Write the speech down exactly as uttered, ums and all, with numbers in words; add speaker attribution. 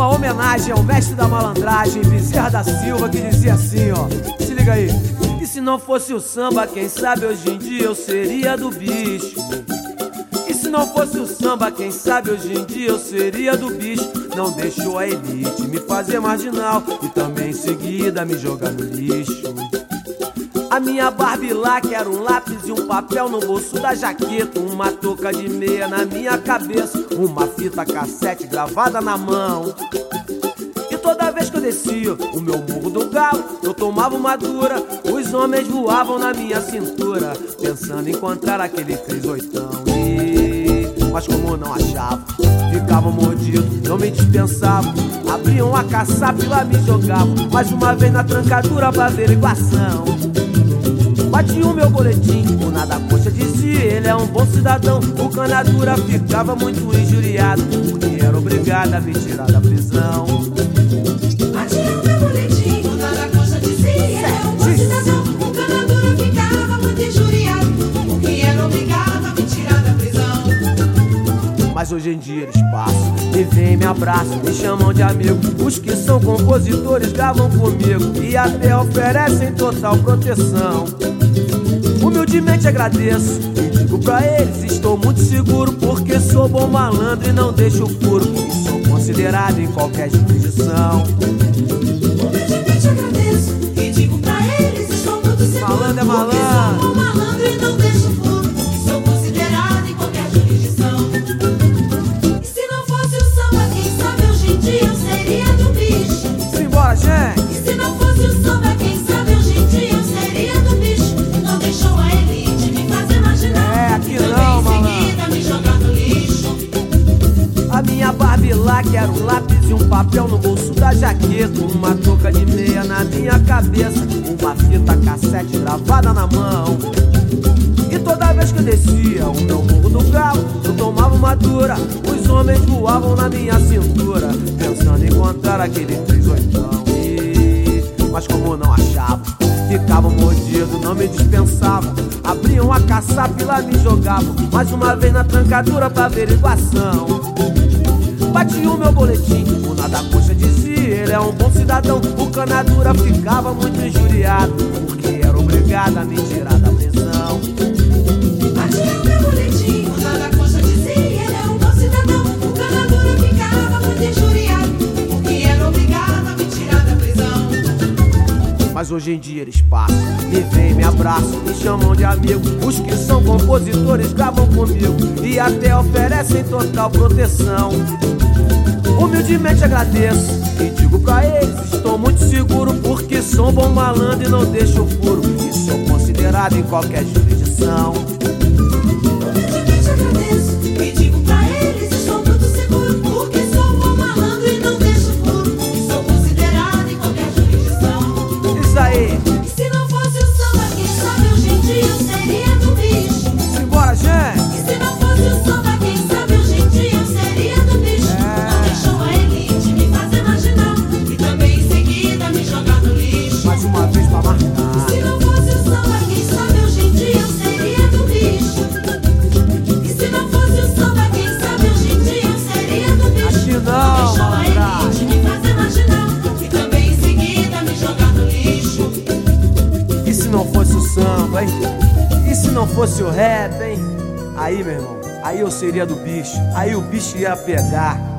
Speaker 1: uma homenagem ao mestre da malandragem, Bezerra da Silva, que dizia assim, ó. Se liga aí. E se não fosse o samba, quem sabe hoje em dia eu seria do bicho. E se não fosse o samba, quem sabe hoje em dia eu seria do bicho. Não deixou a elite me fazer marginal e também em seguida me jogar no lixo. A minha Barbie lá, que era um lápis e um papel no bolso da jaqueta, uma touca de meia na minha cabeça, uma fita cassete gravada na mão. E toda vez que eu descia o meu morro do galo, eu tomava uma dura, os homens voavam na minha cintura, pensando em encontrar aquele três oitão. E... mas como não achavam, ficavam mordidos, não me dispensavam, abriam a caçapa e lá me jogavam, mais uma vez na trancadura pra averiguação. Bati o meu boletim, o nada coxa dizia, ele é um bom cidadão. O canadura ficava muito injuriado, porque era obrigado a me tirar da prisão.
Speaker 2: Bati o meu boletim, o nada coxa dizia, ele é um bom cidadão. O canadura ficava muito injuriado, porque era obrigado a me tirar da prisão.
Speaker 1: Mas hoje em dia eles passam, me vêm, me abraçam, me chamam de amigo. Os que são compositores gravam comigo e até oferecem total proteção. Humildemente agradeço e digo pra eles, estou muito seguro, porque sou bom malandro e não deixo furo, e sou considerado em qualquer jurisdição.
Speaker 2: Humildemente agradeço e digo pra eles, estou muito seguro,
Speaker 1: malandro é malandro,
Speaker 2: porque sou bom malandro e não deixo furo, e sou considerado em qualquer jurisdição. E se não fosse o samba, quem sabe hoje em dia eu seria do bicho.
Speaker 1: Simbora, gente!
Speaker 2: E se não fosse o samba, quem sabe hoje em dia eu seria do bicho. Não deixou a elite me fazer marginal,
Speaker 1: é, aqui
Speaker 2: também
Speaker 1: não,
Speaker 2: em seguida me jogar no lixo.
Speaker 1: A minha Barbie lá, que era um lápis e um papel no bolso da jaqueta, uma touca de meia na minha cabeça, uma fita cassete gravada na mão. E toda vez que eu descia o meu morro do galo, eu tomava uma dura, os homens voavam na minha cintura, pensando em encontrar aquele três oitão. E... mas como não achavam, ficavam mordidos, não me dispensavam, abriam a caçapa e lá me jogavam, mais uma vez na trancadura pra averiguação. Bati o meu boletim, o nada coxa dizia, ele é um bom cidadão. O canadura ficava muito injuriado, porque era obrigado a me tirar da prisão.
Speaker 2: Bati o meu boletim, o nada coxa dizia, ele é um bom cidadão. O canadura ficava muito injuriado, porque era obrigado a me tirar da prisão.
Speaker 1: Mas hoje em dia eles passam, me vêm, me abraçam, me chamam de amigo. Os que são compositores gravam comigo e até oferecem total proteção. Humildemente agradeço e digo pra eles, estou muito seguro, porque sou um bom malandro e não deixo furo, e sou considerado em qualquer jurisdição.
Speaker 2: Humildemente agradeço e digo pra eles, estou muito seguro, porque sou um bom malandro e não deixo furo, e sou considerado em qualquer jurisdição.
Speaker 1: Isso aí!
Speaker 2: E se não fosse o samba, quem sabe hoje em dia eu seria do bicho.
Speaker 1: Simbora, gente!
Speaker 2: E se não fosse o samba, quem sabe hoje em dia eu seria do bicho.
Speaker 1: É.
Speaker 2: Não deixou a elite me fazer marginal e também em seguida me jogar no lixo.
Speaker 1: Mais uma vez pra marcar.
Speaker 2: Se não fosse o samba, quem sabe hoje em dia eu seria do bicho. E se não fosse o samba, quem sabe hoje em dia eu seria do bicho.
Speaker 1: Aqui não,
Speaker 2: não deixou a
Speaker 1: malandragem.
Speaker 2: elite me fazer marginal e também em seguida me jogar no lixo.
Speaker 1: E se não fosse o samba, hein? E se não fosse o rap, hein? Aí, meu irmão, aí eu seria do bicho, aí o bicho ia pegar.